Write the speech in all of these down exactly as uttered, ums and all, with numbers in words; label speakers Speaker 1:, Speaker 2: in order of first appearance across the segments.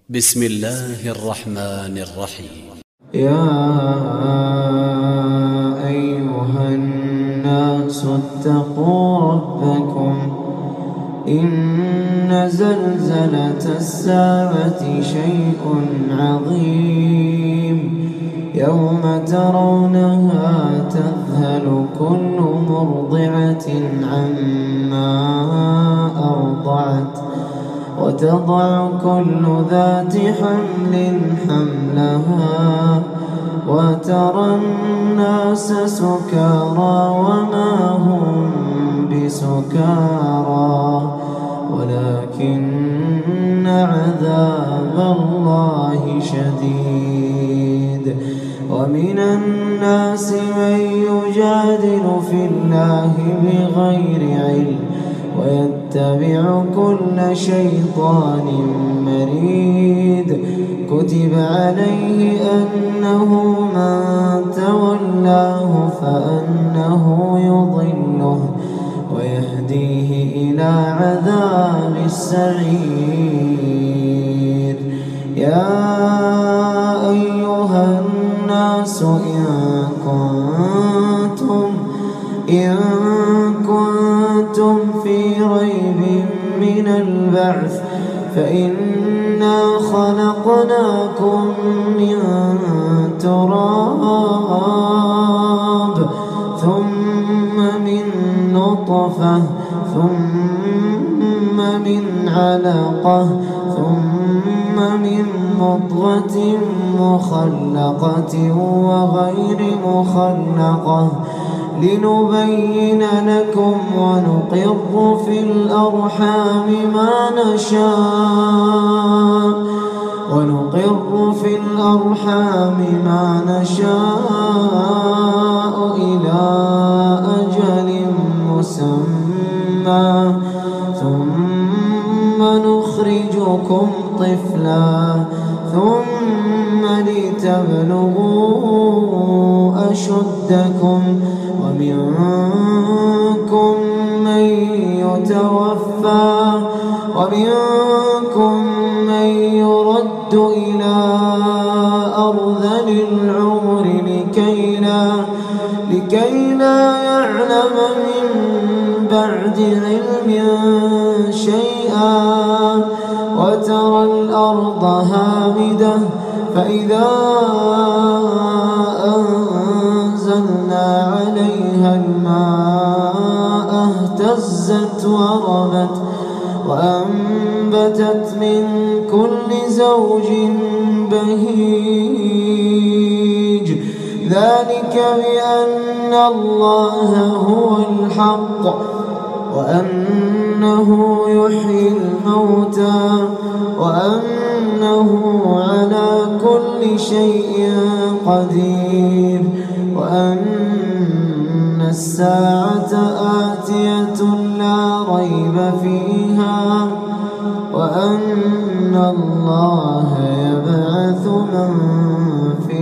Speaker 1: بسم الله الرحمن الرحيم.
Speaker 2: يا أيها الناس اتقوا ربكم إن زلزلة الساعة شيء عظيم يوم ترونها تذهل كل مرضعة عما أرضعت وتضع كل ذات حمل حملها وترى الناس سكارى وما هم بسكارى ولكن عذاب الله شديد. ومن الناس من يجادل في الله بغير علم ويتبع كل شيطان مريد. كتب عليه أنه من تولاه فأنه يضله ويهديه إلى عذاب السعير. يا أيها الناس إن كنتم إن كنتم في ريب من البعث فإنا خلقناكم من تراب ثم من نطفة ثم من علقة ثم من مضغة مخلقة وغير مخلقة لنبين لكم ونقر في الأرحام ما نشاء ونقر في الأرحام ما نشاء إلى أجل مسمى ثم نخرجكم طفلا ثم لتبلغوا أشدكم ومنكم من يتوفى ومنكم من يرد إلى أرذل العمر لكي لا, لكي لا يعلم من بعد علم شيئا وترى الأرض هامدة فإذا أنزلنا عليها الماء اهتزت وربت وأنبتت من كل زوج بهيج. ذلك بأن الله هو الحق وأنه يحيي الموتى وأنه على كل شيء قدير وأن الساعة آتية لا ريب فيها وأن الله يبعث من في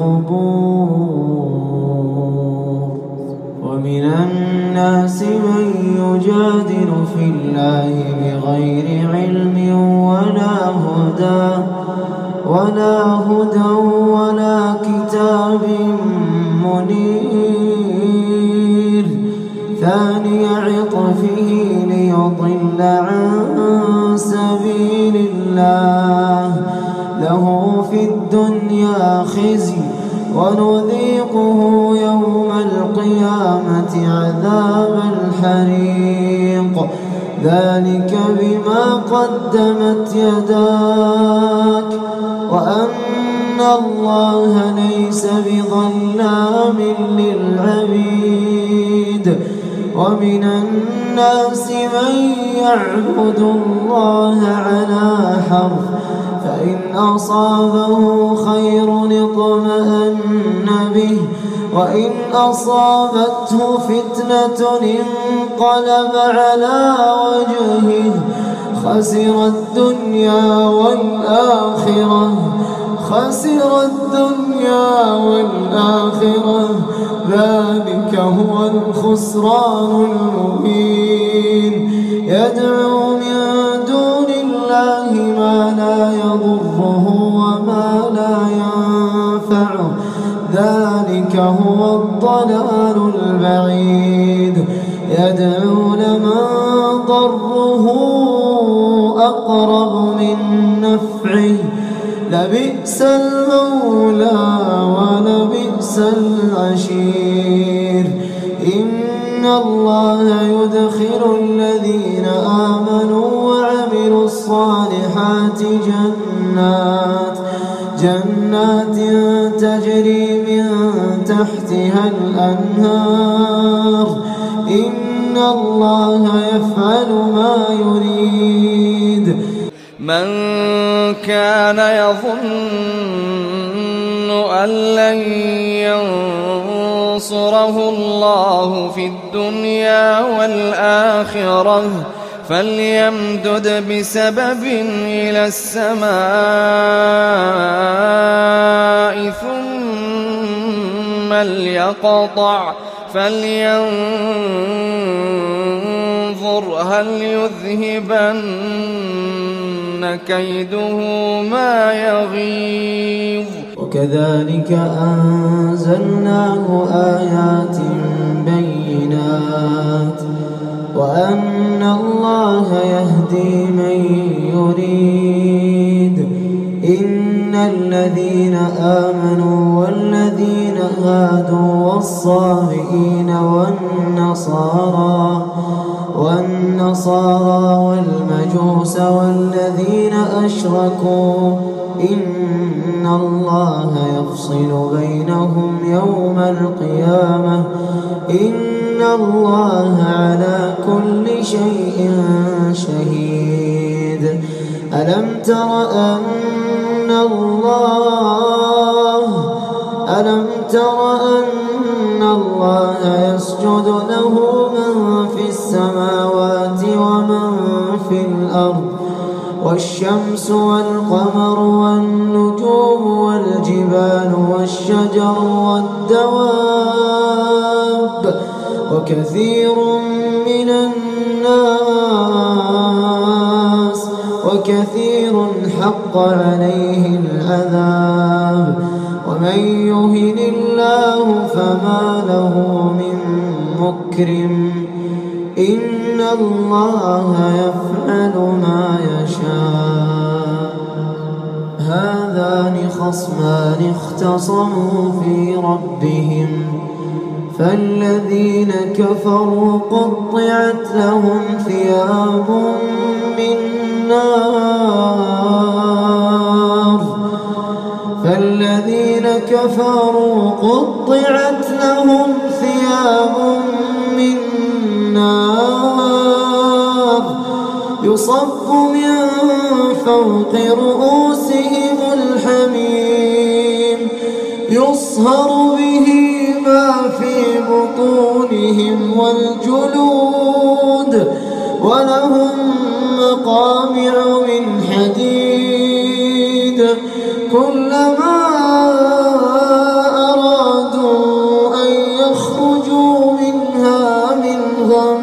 Speaker 2: القبور. ومن الناس من يجادل في الله بغير علم ولا هدى ولا هدى ولا كتاب منير. ثاني عطفه ليضل عن سبيل الله له في الدنيا خزي ونذيقه يوم القيامة عذاب الحريق. ذلك بما قدمت يداك وأن الله ليس بظلام للعبيد. ومن الناس من يعبد الله على حرف فإن أصابه خير اطمأن به وإن أصابته فتنة انقلب على وجهه خسر الدنيا والآخرة خسر الدنيا والآخرة ذلك هو الخسران المبين. يدعو من دون الله ما لا يضر يضره وما لا ينفعه، ذلك هو الضلال البعيد. يدعو لمن ضره أقرب من نفعه، لبئس المولى ولبئس العشير. إن الله يدخل الذين آمنوا وعملوا الصالحات جنات جنات تجري من تحتها الأنهار، إن الله يفعل ما يريد.
Speaker 3: من كان يظن أن لن ينصره الله في الدنيا والآخرة فليمدد بسبب إلى السماء ثم ليقطع فلينظر هل يذهبن كيده ما يغيظ.
Speaker 2: وكذلك أنزلناه آيات بينات وأن الله يهدي من يريد. إن الذين آمنوا والذين هادوا والصابئين والنصارى والنصارى والمجوس والذين أشركوا إن الله يفصل بينهم يوم القيامة، إن الله على كل شيء شهيد. ألم تر أن الله ألم تر أن الله يسجد له من في السماوات ومن في الأرض والشمس والقمر والنجوم والجبال والشجر والدواب وكثير من الناس وكثير حق عليه العذاب. ومن يهن الله فما له من مكرم، إن الله يفعل ما يشاء. هذان خصمان اختصموا في ربهم فالذين كفروا قطعت لهم ثياب من نار فالذين كفروا قطعت لهم ثياب من نار يصب من فوق رؤوسهم الحميم يصهر به ما في بطونهم والجلود ولهم مقامع من حديد كلما أرادوا أن يخرجوا منها من غم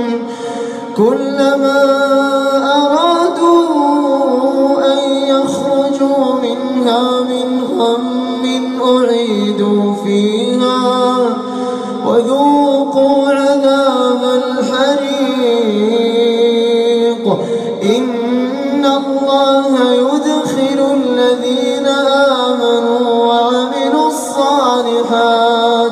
Speaker 2: كلما أرادوا أن يخرجوا منها من غم أعيدوا فيها وذوقوا عذاب الحريق. إن الله يدخل الذين آمنوا وعملوا الصالحات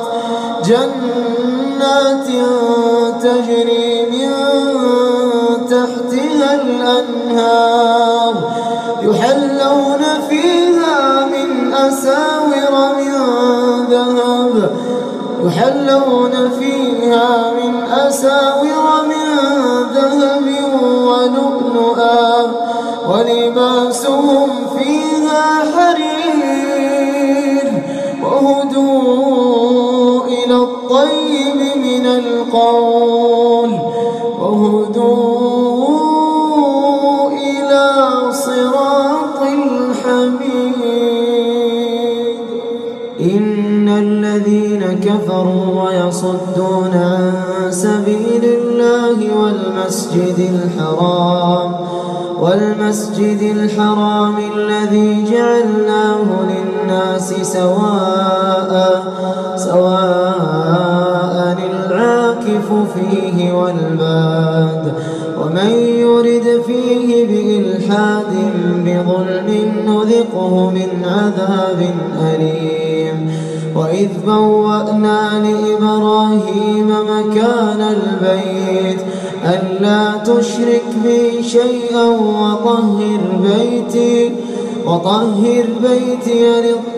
Speaker 2: جنات تجري من تحتها الأنهار يحلون فيها من أساور من ذهب يحلون فيها من أساور من ذهب ولؤلؤا ولباسهم فيها حرير وهدوا إلى الطيب من القول وهدوا إلى صراط الحميد. إن الذين كفروا ويصدون عن سبيل الله والمسجد الحرام والمسجد الحرام الذي جعلناه للناس سواء سواء العاكف فيه والباد ومن يرد فيه بإلحاد بظلم نذقه من عذاب أليم. وإذ بوأنا لإبراهيم مكان البيت ألا تشرك بي شيئا وطهر بيتي وطهر بيتي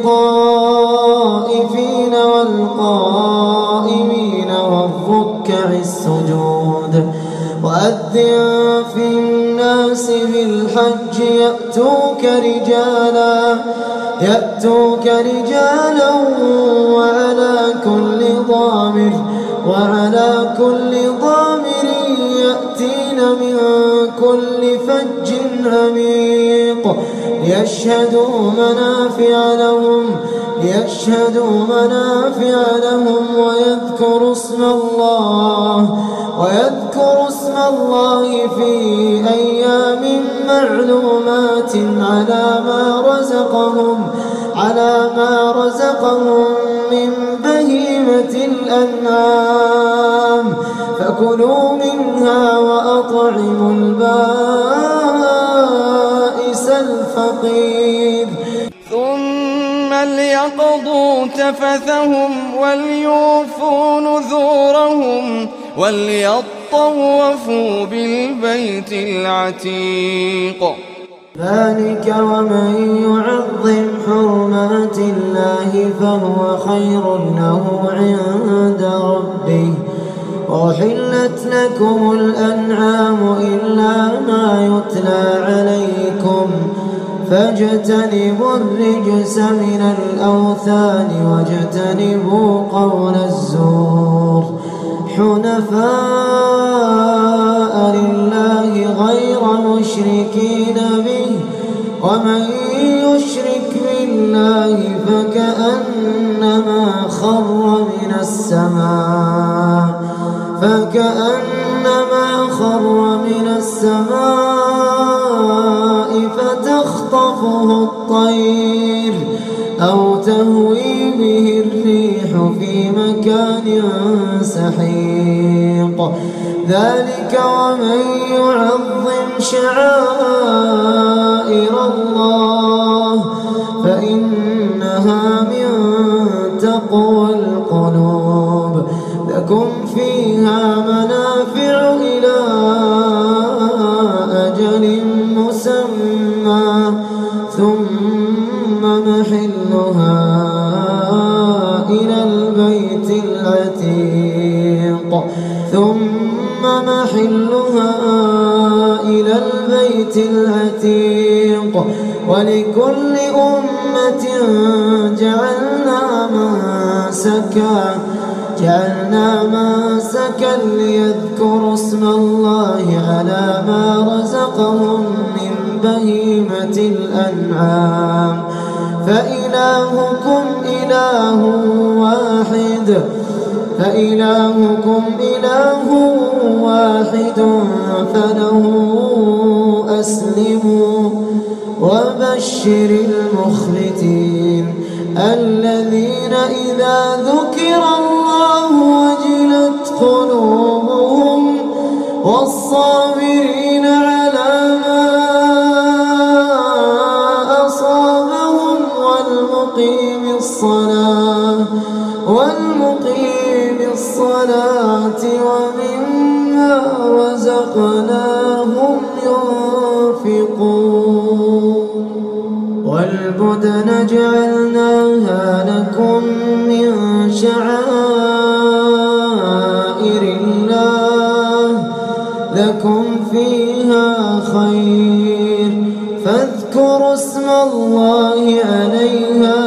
Speaker 2: للطائفين والقائمين والركع السجود. وأذن في الناس بالحج يأتوك رجالا يأتوك رجالا وعلى كل ضامر وعلى كل ضامر يأتين من كل فج عميق ليشهدوا منافع لهم ليشهدوا منافع لهم ويذكروا اسم الله ويذكروا اسم الله في أيام معلومات على ما رزقهم على ما رزقهم من بهيمة الأنعام فكلوا منها وأطعموا البائس الفقير.
Speaker 3: ثم ليقضوا تفثهم وليوفوا نذورهم وليطوفوا بالبيت العتيق.
Speaker 2: ذلك ومن يعظم حرمات الله فهو خير له عند ربه. وأحلت لكم الأنعام إلا ما يتلى عليكم فاجتنبوا الرجس من الأوثان واجتنبوا قول الزور حنفاء لله غير مشركين به ومن يشرك بالله فكأنما خر من السماء فكأنما خر من السماء فتخطفه الطير أو تهوي به الريح في مكان سحيق. ذلك ومن يعظم شعائر الله فإنها من تقوى القلوب. لكم فيها منافع إلى أجل مسمى ثم محلها إلى البيت العتيق ثم محلها إلى البيت العتيق. ولكل أمة جعلنا منسكا جعلنا منسكا ليذكروا اسم الله على ما رزقهم من بهيمة الأنعام فإلهكم إله واحد فإلهكم إله واحد فله أسلموا. وبشر المخبتين الذين إذا ذكر الله وجلت قلوبهم والصابرين على ما أصابهم والمقيم الصلاة والمقيم الصلاة ومما رزقناهم ينفقون. والبدن جعلناها لكم من شعائر الله لكم فيها خير فاذكروا اسم الله عليها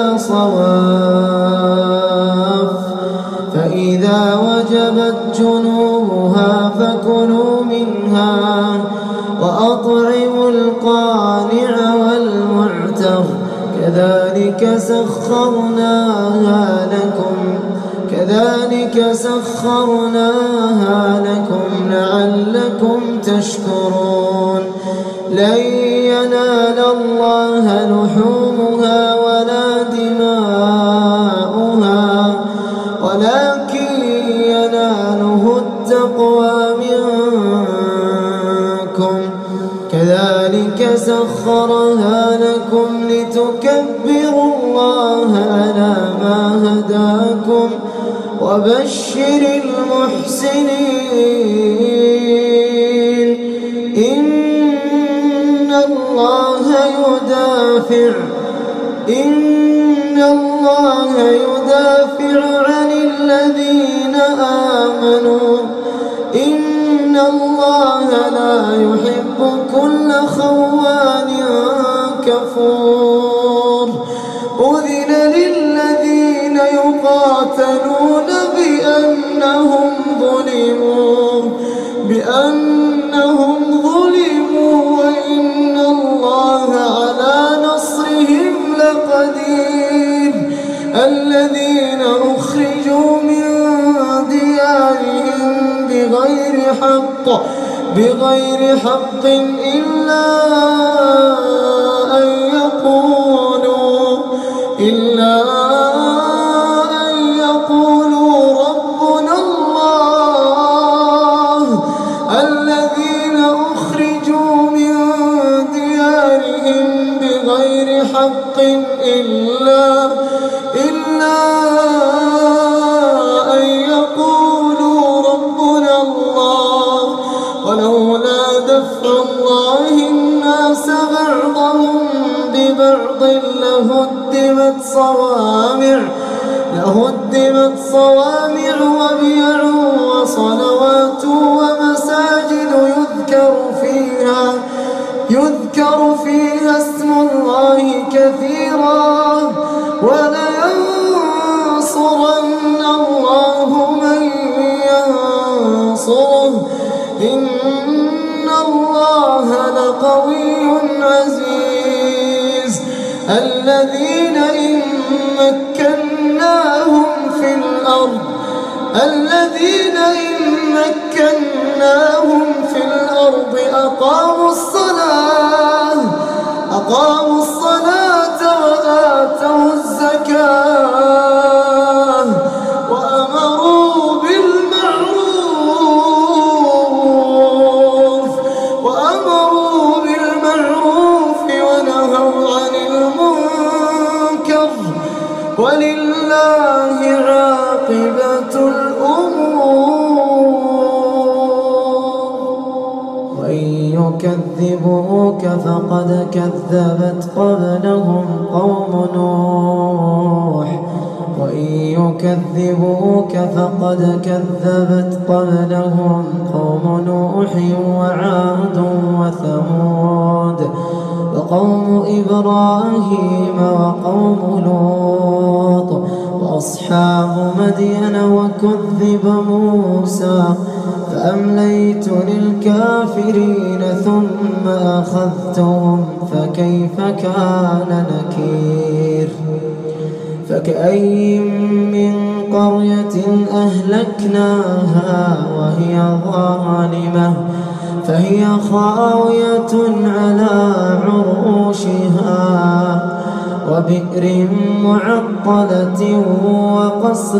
Speaker 2: صواف فإذا وجبت جنوبها فكلوا منها وأطعموا القانع والمعتر كذلك سخرناها لكم كذلك سخرناها لكم لعلكم تشكرون. لن ينال الله لحومها ولا دماؤها ولكن يناله التقوى منكم كذلك سخرها لكم لتكبروا الله على ما هداكم وبشر المحسنين إن الله يدافع إن الله يدافع عن الذين آمنوا إن الله لا يحب كل خوان كفور أذن للذين يقاتلون بأنهم ظلموا بأنهم ظلموا وإن الله على نصرهم لقدير الذين أخرجوا من ديارهم بغير حق بغير حق إلا أن يقولوا إلا أن يقولوا ربنا الله الذين أخرجوا من ديارهم بغير حق إلا إلا أن يقولوا ربنا الله ولولا دفع الله الناس بعضهم ببعض لهدمت صوامع لهدمت صوامع وبيع وصلوات ومساجد يذكر فيها يذكر فيها اسم الله كثيرا ولينصرن الله من ينصره إن الله لقوي عزيز الذين إن مكناهم في الأرض الذين إن مكناهم في الأرض أقاموا الصلاة أقاموا الصلاة وآتوا الزكاة وأمروا بالمعروف وأمروا بالمعروف ونهوا عن المنكر ولله عاقبة الأمور وإن يكذبوك فقد كذبت قبلهم قوم نوح وإن يكذبوك فقد كذبت قبلهم قوم نوح وعاد وثمود وقوم إبراهيم وقوم لوط وأصحاب مدين وكذب موسى فأمليت للكافرين ثم أخذتهم فكيف كان نكير فكأي من قرية أهلكناها وهي ظالمة فهي خاوية على عروشها وبئر معطلة وقصر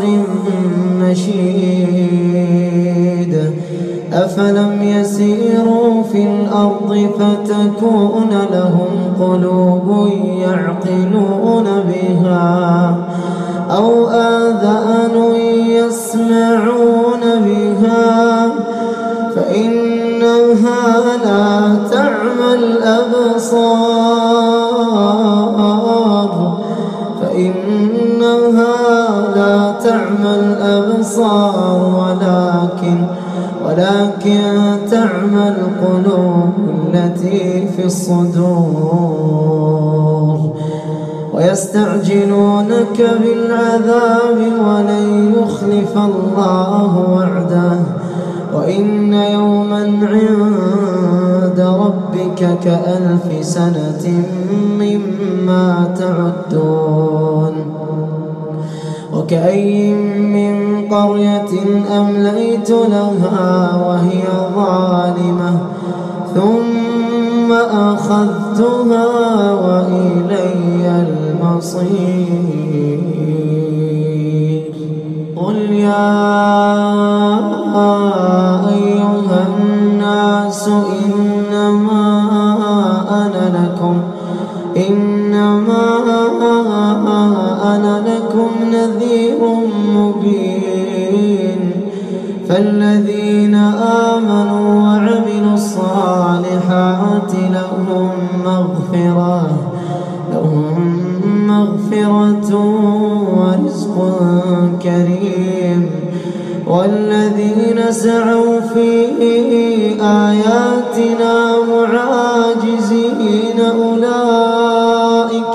Speaker 2: مشيد أفلم يسيروا في الأرض فتكون لهم قلوب يعقلون بها أو آذان يسمعون بها فإنها لا تعمى الأبصار فإنها لا تعمى الأبصار ولكن ولكن تعمى القلوب التي في الصدور ويستعجلونك بالعذاب ولن يخلف الله وعده وإن يوما عند ربك كألف سنة مما تعدون وكأي من قرية أمليت لها وهي ظالمة ثم ثم أخذتها وإلي المصير. قل يا أيها الناس إنما أنا لكم إنما أنا لكم نذير مبين. فالذين آمنوا وعملوا الصالحات لهم مغفرة لهم مغفرة ورزق كريم. والذين سعوا في آياتنا معاجزين أولئك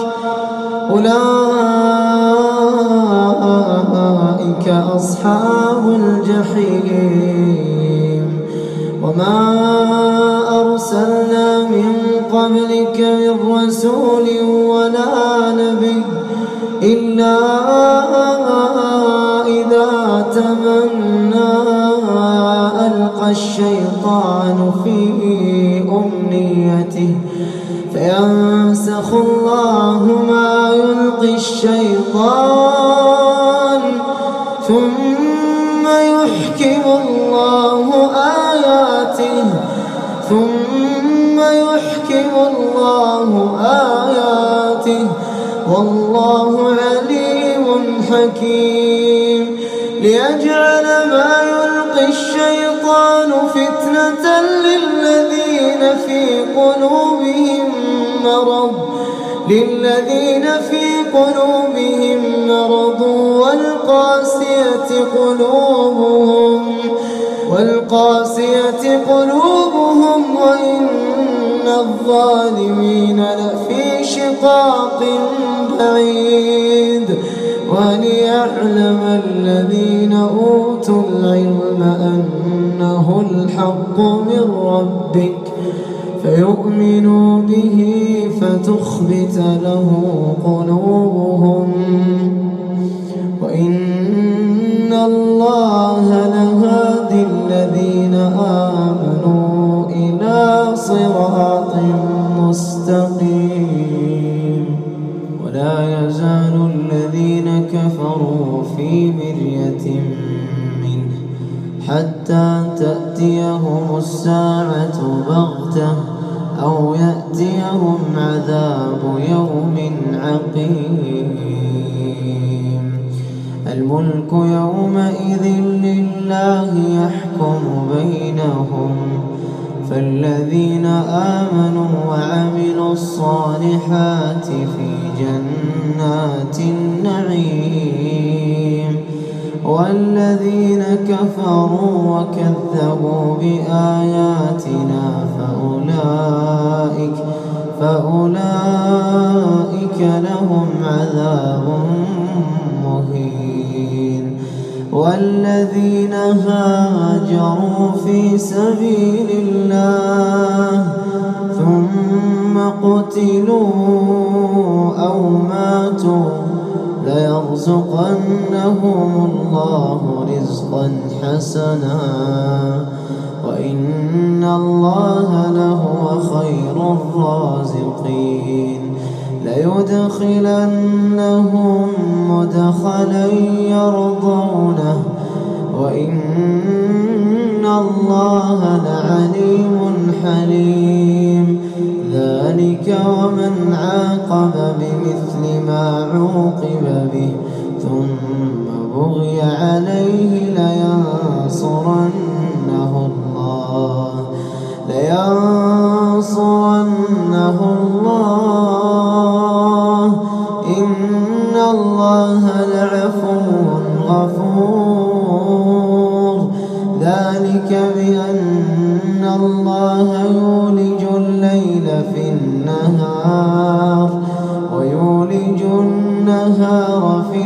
Speaker 2: أولئك أصحاب الجحيم. وما أرسلنا من قبلك من رسول ولا نبي إلا إذا تمنى ألقى الشيطان في أمنيته فينسخ الله ما يلقي الشيطان ثم يحكم الله آياته ثم يحكم الله آياته والله عليم حكيم. ليجعل ما يلقي الشيطان فتنة للذين في قلوبهم مرض للذين في قلوبهم مرض والقاسية قلوبهم والقاسية قلوبهم وإن الظالمين لفي شقاق بعيد. وليعلم الذين أوتوا العلم أنه الحق من ربك فيؤمنوا به فتخبت له قلوبهم وإن الله لهادي الذين آمنوا إلى صراط مستقيم. ولا يزال الذين كفروا في مرية منه حتى تأتيهم الساعة بغتة أو يأتيهم عذاب يوم عقيم. الملك يومئذ لله يحكم بينهم فالذين آمنوا وعملوا الصالحات في جنات النعيم. والذين كفروا وكذبوا بآياتنا فأولئك فأولئك لهم عذاب مهين. والذين هاجروا في سبيل الله ثم قتلوا أو ماتوا ليرزقنهم الله رزقا حسنا وإن الله لهو خير الرازقين. ليدخلنهم مدخلا يرضونه وإن الله لعليم حليم. ذلك ومن عاقب بمثل ما عوقب به ثم بغي عليه لينصرنه الله لينصرنه الله إن الله لعفو غفور. ذلك بأن الله يولج الليل في النهار ويولج النهار في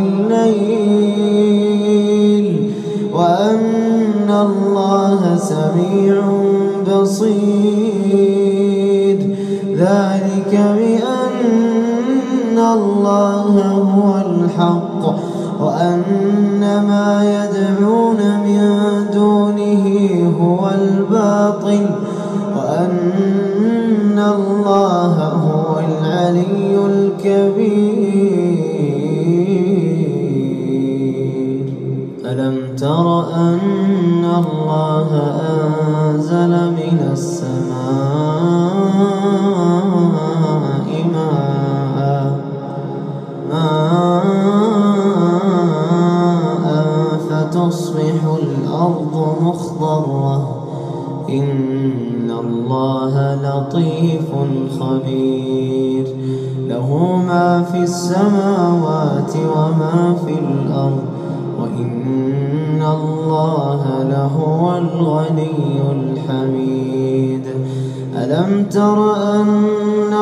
Speaker 2: الليل وأن الله سميع بصير. ذلك بأن الله هو الحق وأن ما يدعون من دونه هو الباطل وأن أن الله هو العلي الكبير. ألم تر أن الله أنزل من السماء ماء ماء فتصبح الأرض مخضرة إن الله لطيف خبير. له ما في السماوات وما في الأرض وإن الله لهو الغني الحميد. ألم تر أن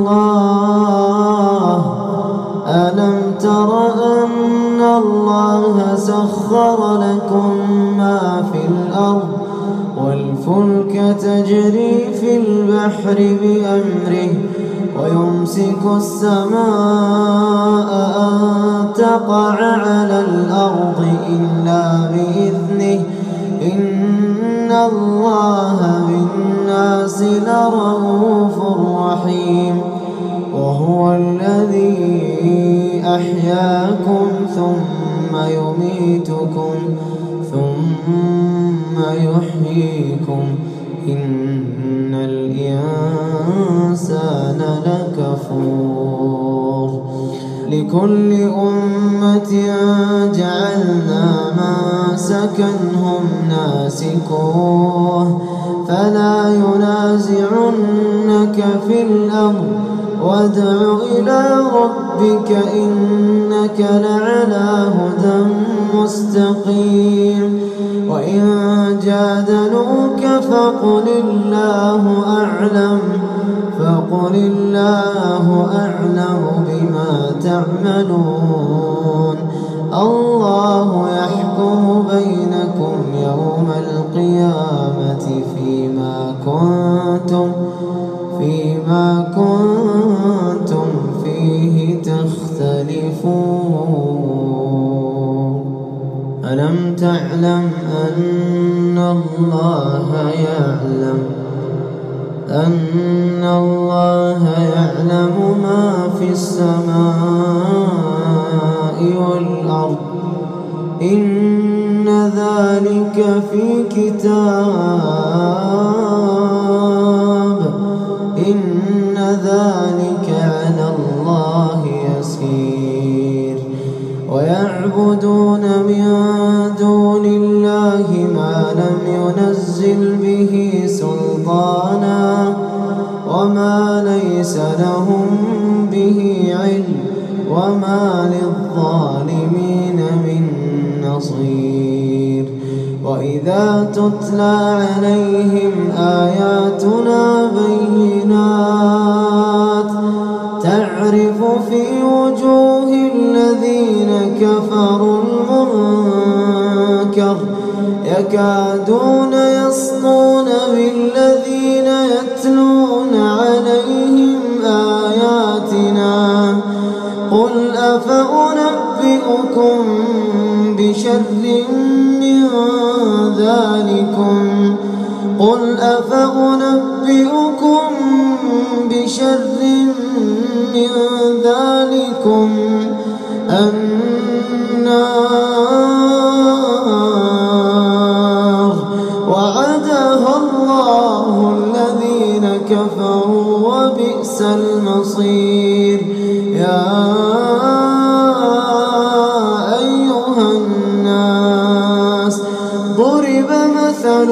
Speaker 2: الله ألم تر أن الله سخر لكم ما في الأرض والفلك تجري في البحر بأمره ويمسك السماء أن تقع على الأرض إلا بإذنه إن الله بالناس لرءوف رحيم. وهو الذي أحياكم ثم يميتكم ثم يحييكم إن الإنسان لكفور. لكل أمة جعلنا منسكنهم ناسكوه فلا ينازعنك في الأمر وادع إلى ربك إنك لعلى هدى مستقيم. وإن جادلوك فقل الله أعلم فقل الله أعلم بما تعملون. الله يحكم بينكم يوم القيامة فيما كنتم فيما كنتم فيه تختلفون. ألم تعلم أن الله يعلم أن الله يعلم ما في السماء والأرض إن ذلك في كتاب إن ذلك على الله يسير. ويعبدون من دون الله ما لم ينزل به سلطانا وما ليس لهم به علم وما للظالمين من نصير. وإذا تتلى عليهم آياتنا بينات تعرف في وجوه الذين كفروا المنكر يكادون يسطون بالذين يتلون عليهم آياتنا. قل أفأنبئكم بشر من ذلكم قل أفأنبئكم بشر من ذلكم النار وعدها الله الذين كفروا وبئس المصير. يا أيها الناس ضرب مثل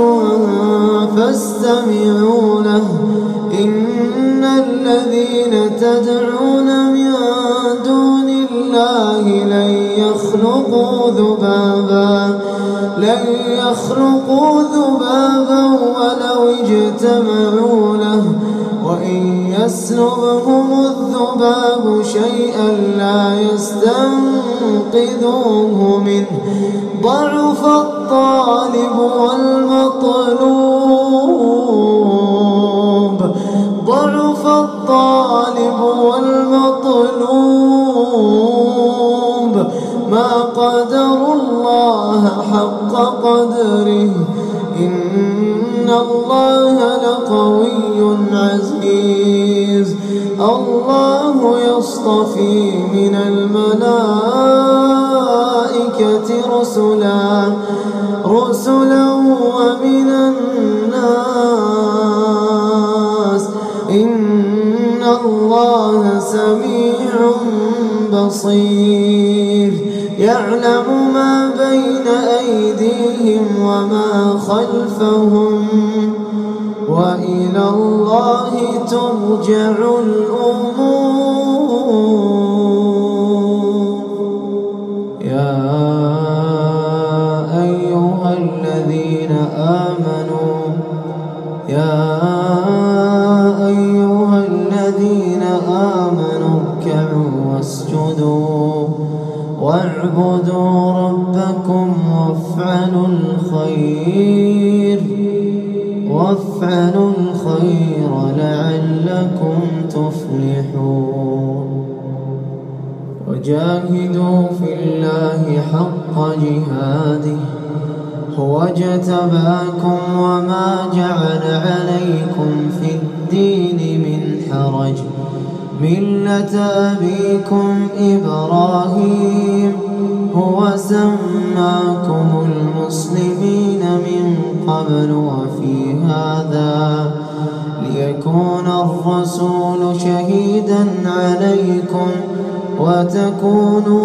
Speaker 2: فاستمعوا له إن الذين تدعون من دون الله لن يخلقوا ذبابا لن يخلقوا ذبابا ولو اجتمعوا له وإن يسلبهم الذباب شيئا لا يستنقذوه منه ضعف الطالب والمطلوب ضعف الطالب والمطلوب ما قدروا الله حق قدره إن الله لقوي عزيز. الله يصطفي من الملائكة رسلا رسلا ومن الناس إن الله سميع بصير. يعلم ما بين أيديهم وما خلفهم وإلى الله ترجع الأمور. يا أيها الذين آمنوا يا أيها الذين آمنوا اركعوا واسجدوا واعبدوا ربكم وافعلوا الخير وافعلوا الخير لعلكم تفلحون. وجاهدوا في الله حق جهاده هو اجتباكم وما جعل عليكم في الدين من حرج ملة أبيكم إبراهيم هو سماكم المسلمين من قبل وفي هذا ليكون الرسول شهيدا عليكم وتكونوا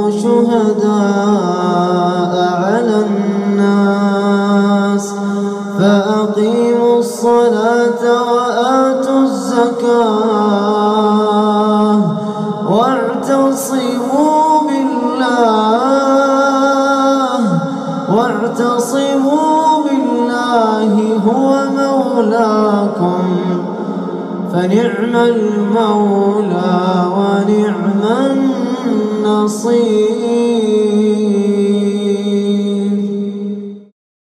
Speaker 2: شهداء على الناس. فأقيموا الصلاة وآتوا الزكاة واعتصموا بالله واعتصموا بالله هو مولاكم فنعم المولى ونعم النصير.